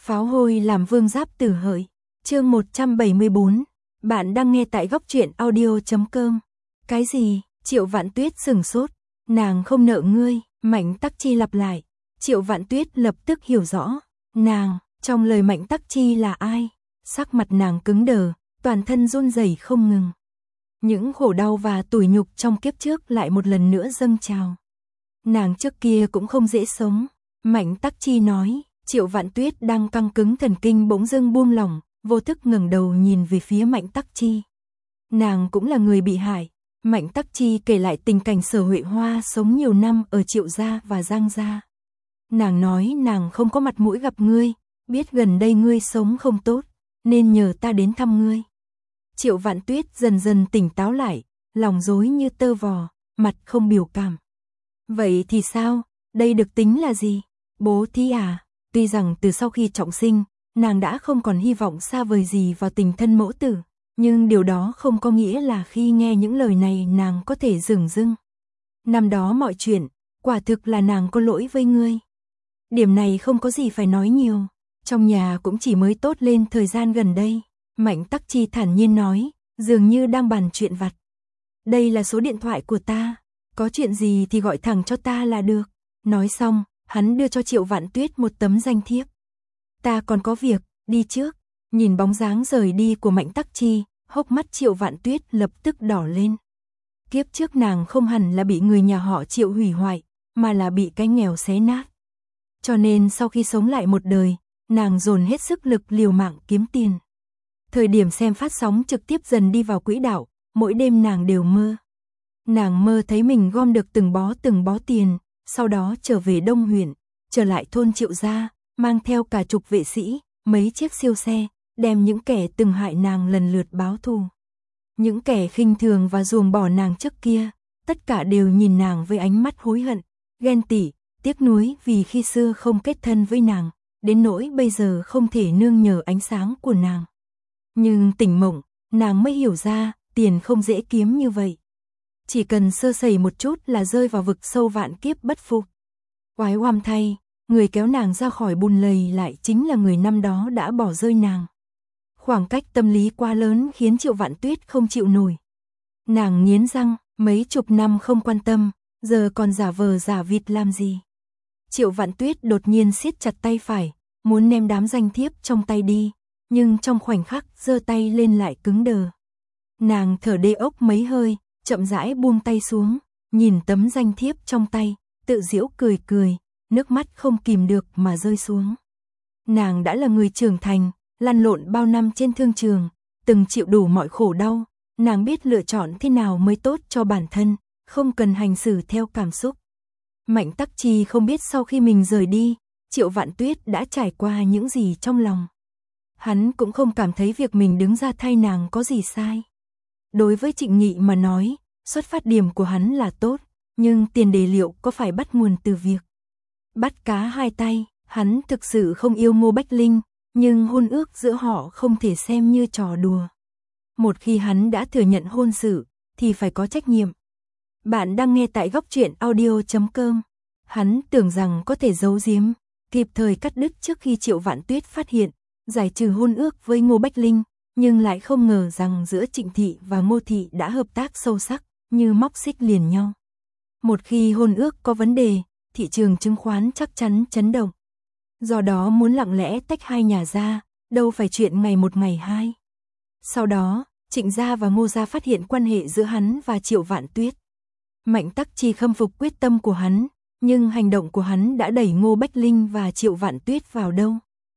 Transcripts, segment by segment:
Pháo hôi làm vương giáp tử hợi. Chương 174. Bạn đang nghe tại góc truyện audio.com. Cái gì? Triệu Vạn Tuyết sửng sốt. Nàng không nợ ngươi, Mạnh Tắc Chi lặp lại. Triệu Vạn Tuyết lập tức hiểu rõ. Nàng, trong lời Mạnh Tắc Chi là ai? Sắc mặt nàng cứng đờ, toàn thân run rẩy không ngừng. Những khổ đau và tủi nhục trong kiếp trước lại một lần nữa dâng trào. Nàng trước kia cũng không dễ sống. Mạnh Tắc Chi nói. Triệu Vạn Tuyết đang căng cứng thần kinh bỗng dưng buông lỏng, vô thức ngẩng đầu nhìn về phía Mạnh Tắc Chi. Nàng cũng là người bị hại. Mạnh Tắc Chi kể lại tình cảnh Sở Huệ Hoa sống nhiều năm ở Triệu gia và Giang gia. Nàng nói nàng không có mặt mũi gặp ngươi, biết gần đây ngươi sống không tốt, nên nhờ ta đến thăm ngươi. Triệu Vạn Tuyết dần dần tỉnh táo lại, lòng rối như tơ vò, mặt không biểu cảm. Vậy thì sao, đây được tính là gì? Bố thí à? Tuy rằng từ sau khi trọng sinh, nàng đã không còn hy vọng xa vời gì vào tình thân mẫu tử, nhưng điều đó không có nghĩa là khi nghe những lời này nàng có thể dửng dưng. Năm đó mọi chuyện, quả thực là nàng có lỗi với ngươi. Điểm này không có gì phải nói nhiều, trong nhà cũng chỉ mới tốt lên thời gian gần đây. Mạnh Tắc Chi thản nhiên nói, dường như đang bàn chuyện vặt. Đây là số điện thoại của ta, có chuyện gì thì gọi thẳng cho ta là được. Nói xong, hắn đưa cho Triệu Vạn Tuyết một tấm danh thiếp. Ta còn có việc, đi trước. Nhìn bóng dáng rời đi của Mạnh Tắc Chi, hốc mắt Triệu Vạn Tuyết lập tức đỏ lên. Kiếp trước nàng không hẳn là bị người nhà họ Triệu hủy hoại, mà là bị cái nghèo xé nát. Cho nên sau khi sống lại một đời, nàng dồn hết sức lực liều mạng kiếm tiền. Thời điểm xem phát sóng trực tiếp dần đi vào quỹ đạo, mỗi đêm nàng đều mơ. Nàng mơ thấy mình gom được từng bó tiền, sau đó trở về Đông huyện, trở lại thôn Triệu gia, mang theo cả chục vệ sĩ, mấy chiếc siêu xe, đem những kẻ từng hại nàng lần lượt báo thù. Những kẻ khinh thường và ruồng bỏ nàng trước kia, tất cả đều nhìn nàng với ánh mắt hối hận, ghen tị, tiếc nuối vì khi xưa không kết thân với nàng, đến nỗi bây giờ không thể nương nhờ ánh sáng của nàng. Nhưng tỉnh mộng, nàng mới hiểu ra, tiền không dễ kiếm như vậy. Chỉ cần sơ sẩy một chút là rơi vào vực sâu vạn kiếp bất phục. Oái oăm thay, người kéo nàng ra khỏi bùn lầy lại chính là người năm đó đã bỏ rơi nàng. Khoảng cách tâm lý quá lớn khiến Triệu Vạn Tuyết không chịu nổi. Nàng nghiến răng, mấy chục năm không quan tâm, giờ còn giả vờ giả vịt làm gì. Triệu Vạn Tuyết đột nhiên siết chặt tay phải, muốn ném đám danh thiếp trong tay đi, nhưng trong khoảnh khắc giơ tay lên lại cứng đờ. Nàng thở đê ốc mấy hơi, chậm rãi buông tay xuống, nhìn tấm danh thiếp trong tay, tự giễu cười cười, nước mắt không kìm được mà rơi xuống. Nàng đã là người trưởng thành, lăn lộn bao năm trên thương trường, từng chịu đủ mọi khổ đau, nàng biết lựa chọn thế nào mới tốt cho bản thân, không cần hành xử theo cảm xúc. Mạnh Tắc Chi không biết sau khi mình rời đi, Triệu Vạn Tuyết đã trải qua những gì trong lòng. Hắn cũng không cảm thấy việc mình đứng ra thay nàng có gì sai. Đối với Trịnh Nghị mà nói, xuất phát điểm của hắn là tốt, nhưng tiền đề liệu có phải bắt nguồn từ việc bắt cá hai tay. Hắn thực sự không yêu Ngô Bách Linh, nhưng hôn ước giữa họ không thể xem như trò đùa. Một khi hắn đã thừa nhận hôn sự, thì phải có trách nhiệm. Bạn đang nghe tại góc truyện audio.com. Hắn tưởng rằng có thể giấu giếm, kịp thời cắt đứt trước khi Triệu Vạn Tuyết phát hiện, giải trừ hôn ước với Ngô Bách Linh, nhưng lại không ngờ rằng giữa Trịnh Thị và Ngô Thị đã hợp tác sâu sắc, như móc xích liền nhau. Một khi hôn ước có vấn đề, thị trường chứng khoán chắc chắn chấn động. Do đó muốn lặng lẽ tách hai nhà ra, đâu phải chuyện ngày một ngày hai. Sau đó, Trịnh gia và Ngô gia phát hiện quan hệ giữa hắn và Triệu Vạn Tuyết. Mạnh Tắc Chi khâm phục quyết tâm của hắn, nhưng hành động của hắn đã đẩy Ngô Bách Linh và Triệu Vạn Tuyết vào đâu.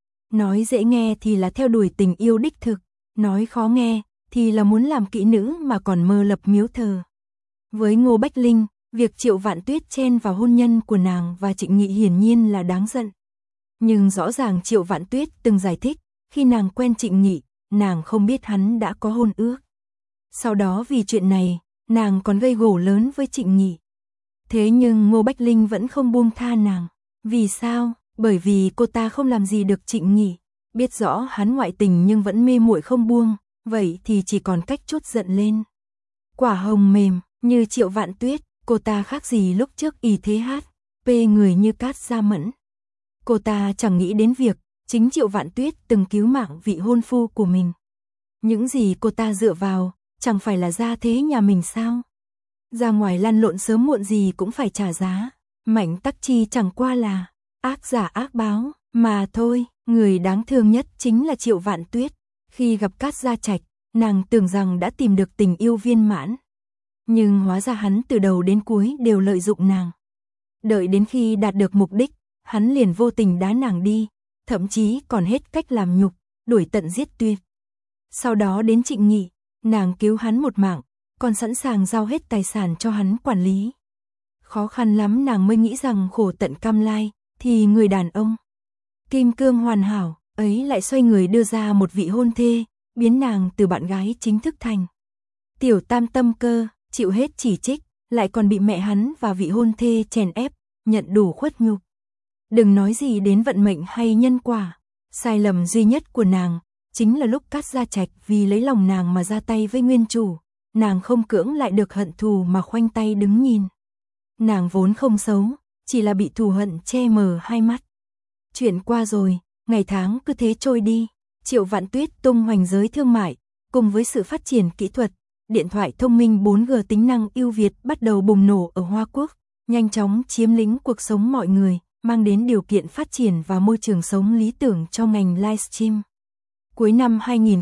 Nói dễ nghe thì là theo đuổi tình yêu đích thực, nói khó nghe thì là muốn làm kỹ nữ mà còn mơ lập miếu thờ. Với Ngô Bách Linh, việc Triệu Vạn Tuyết chen vào hôn nhân của nàng và Trịnh Nghị hiển nhiên là đáng giận. Nhưng rõ ràng Triệu Vạn Tuyết từng giải thích, khi nàng quen Trịnh Nghị, nàng không biết hắn đã có hôn ước. Sau đó vì chuyện này, nàng còn gây gổ lớn với Trịnh Nghị. Thế nhưng Ngô Bách Linh vẫn không buông tha nàng. Vì sao? Bởi vì cô ta không làm gì được Trịnh Nghị. Biết rõ hắn ngoại tình nhưng vẫn mê muội không buông, vậy thì chỉ còn cách trút giận lên. Quả hồng mềm, như Triệu Vạn Tuyết, cô ta khác gì lúc trước y thế hát, pê người như cát da mẫn. Cô ta chẳng nghĩ đến việc chính Triệu Vạn Tuyết từng cứu mạng vị hôn phu của mình. Những gì cô ta dựa vào, chẳng phải là gia thế nhà mình sao? Ra ngoài lăn lộn sớm muộn gì cũng phải trả giá. Mạnh Tắc Chi chẳng qua là ác giả ác báo mà thôi. Người đáng thương nhất chính là Triệu Vạn Tuyết. Khi gặp Cát Gia Trạch, nàng tưởng rằng đã tìm được tình yêu viên mãn. Nhưng hóa ra hắn từ đầu đến cuối đều lợi dụng nàng. Đợi đến khi đạt được mục đích, hắn liền vô tình đá nàng đi, thậm chí còn hết cách làm nhục, đuổi tận giết tuyệt. Sau đó đến Trịnh Nghị, nàng cứu hắn một mạng, còn sẵn sàng giao hết tài sản cho hắn quản lý. Khó khăn lắm nàng mới nghĩ rằng khổ tận cam lai, thì người đàn ông kim cương hoàn hảo ấy lại xoay người đưa ra một vị hôn thê, biến nàng từ bạn gái chính thức thành tiểu tam tâm cơ, chịu hết chỉ trích, lại còn bị mẹ hắn và vị hôn thê chèn ép, nhận đủ khuất nhục. Đừng nói gì đến vận mệnh hay nhân quả, sai lầm duy nhất của nàng chính là lúc Cát Gia Trạch vì lấy lòng nàng mà ra tay với nguyên chủ, nàng không cưỡng lại được hận thù mà khoanh tay đứng nhìn. Nàng vốn không xấu, chỉ là bị thù hận che mờ hai mắt. Chuyện qua rồi, ngày tháng cứ thế trôi đi, Triệu Vạn Tuyết tung hoành giới thương mại, cùng với sự phát triển kỹ thuật, điện thoại thông minh 4G tính năng ưu việt bắt đầu bùng nổ ở Hoa Quốc, nhanh chóng chiếm lĩnh cuộc sống mọi người, mang đến điều kiện phát triển và môi trường sống lý tưởng cho ngành livestream. Cuối năm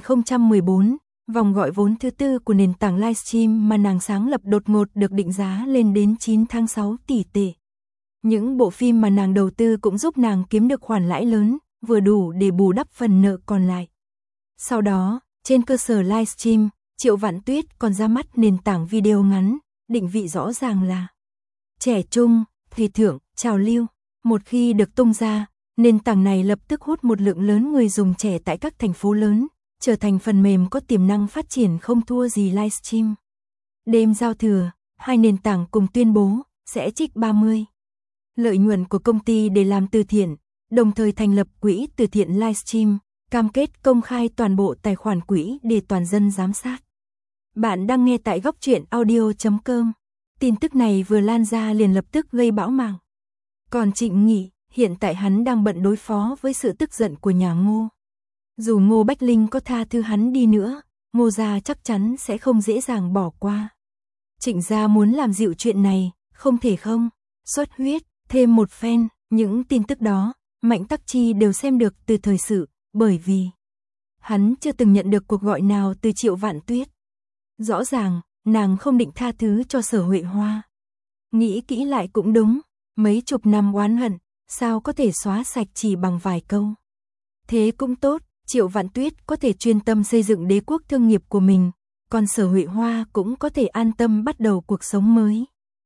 2014, vòng gọi vốn thứ tư của nền tảng livestream mà nàng sáng lập đột ngột được định giá lên đến 9,6 tỷ tệ. Những bộ phim mà nàng đầu tư cũng giúp nàng kiếm được khoản lãi lớn, vừa đủ để bù đắp phần nợ còn lại. Sau đó, trên cơ sở livestream, Triệu Vạn Tuyết còn ra mắt nền tảng video ngắn, định vị rõ ràng là trẻ trung, thời thượng, trào lưu. Một khi được tung ra, nền tảng này lập tức hút một lượng lớn người dùng trẻ tại các thành phố lớn, trở thành phần mềm có tiềm năng phát triển không thua gì livestream. Đêm giao thừa, hai nền tảng cùng tuyên bố sẽ trích 30% lợi nhuận của công ty để làm từ thiện, đồng thời thành lập quỹ từ thiện livestream, cam kết công khai toàn bộ tài khoản quỹ để toàn dân giám sát. Bạn đang nghe tại Góc Truyện Audio.com. Tin tức này vừa lan ra liền lập tức gây bão mạng. Còn Trịnh Nghị, hiện tại hắn đang bận đối phó với sự tức giận của nhà Ngô. Dù Ngô Bách Linh có tha thứ hắn đi nữa, Ngô gia chắc chắn sẽ không dễ dàng bỏ qua. Trịnh gia muốn làm dịu chuyện này, không thể không xuất huyết thêm một phen. Những tin tức đó, Mạnh Tắc Chi đều xem được từ thời sự, bởi vì hắn chưa từng nhận được cuộc gọi nào từ Triệu Vạn Tuyết. Rõ ràng, nàng không định tha thứ cho Sở Huệ Hoa. Nghĩ kỹ lại cũng đúng, mấy chục năm oán hận, sao có thể xóa sạch chỉ bằng vài câu. Thế cũng tốt, Triệu Vạn Tuyết có thể chuyên tâm xây dựng đế quốc thương nghiệp của mình, còn Sở Huệ Hoa cũng có thể an tâm bắt đầu cuộc sống mới.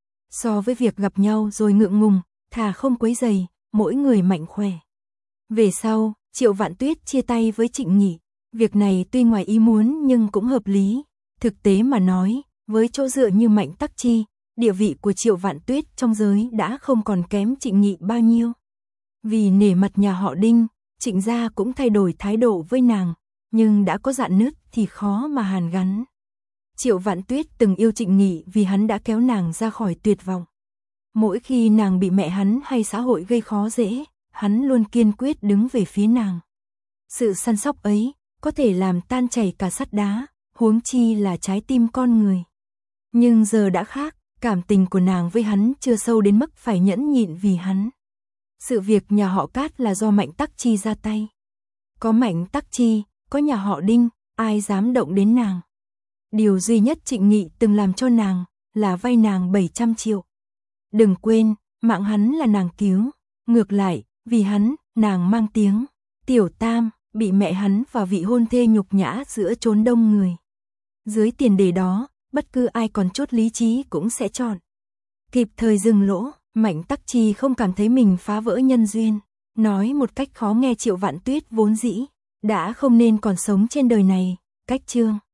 So với việc gặp nhau rồi ngượng ngùng, thà không quấy rầy, mỗi người mạnh khỏe. Về sau, Triệu Vạn Tuyết chia tay với Trịnh Nghị, việc này tuy ngoài ý muốn nhưng cũng hợp lý. Thực tế mà nói, với chỗ dựa như Mạnh Tắc Chi, địa vị của Triệu Vạn Tuyết trong giới đã không còn kém Trịnh Nghị bao nhiêu. Vì nể mặt nhà họ Đinh, Trịnh gia cũng thay đổi thái độ với nàng, nhưng đã có rạn nứt thì khó mà hàn gắn. Triệu Vạn Tuyết từng yêu Trịnh Nghị vì hắn đã kéo nàng ra khỏi tuyệt vọng. Mỗi khi nàng bị mẹ hắn hay xã hội gây khó dễ, hắn luôn kiên quyết đứng về phía nàng. Sự săn sóc ấy có thể làm tan chảy cả sắt đá, huống chi là trái tim con người. Nhưng giờ đã khác, cảm tình của nàng với hắn chưa sâu đến mức phải nhẫn nhịn vì hắn. Sự việc nhà họ Cát là do Mạnh Tắc Chi ra tay. Có Mạnh Tắc Chi, có nhà họ Đinh, ai dám động đến nàng. Điều duy nhất Trịnh Nghị từng làm cho nàng là vay nàng 700 triệu. Đừng quên, mạng hắn là nàng cứu. Ngược lại, vì hắn, nàng mang tiếng tiểu tam, bị mẹ hắn và vị hôn thê nhục nhã giữa chốn đông người. Dưới tiền đề đó, bất cứ ai còn chút lý trí cũng sẽ chọn kịp thời dừng lỗ. Mạnh Tắc Chi không cảm thấy mình phá vỡ nhân duyên. Nói một cách khó nghe, Triệu Vạn Tuyết vốn dĩ đã không nên còn sống trên đời này. Cách chương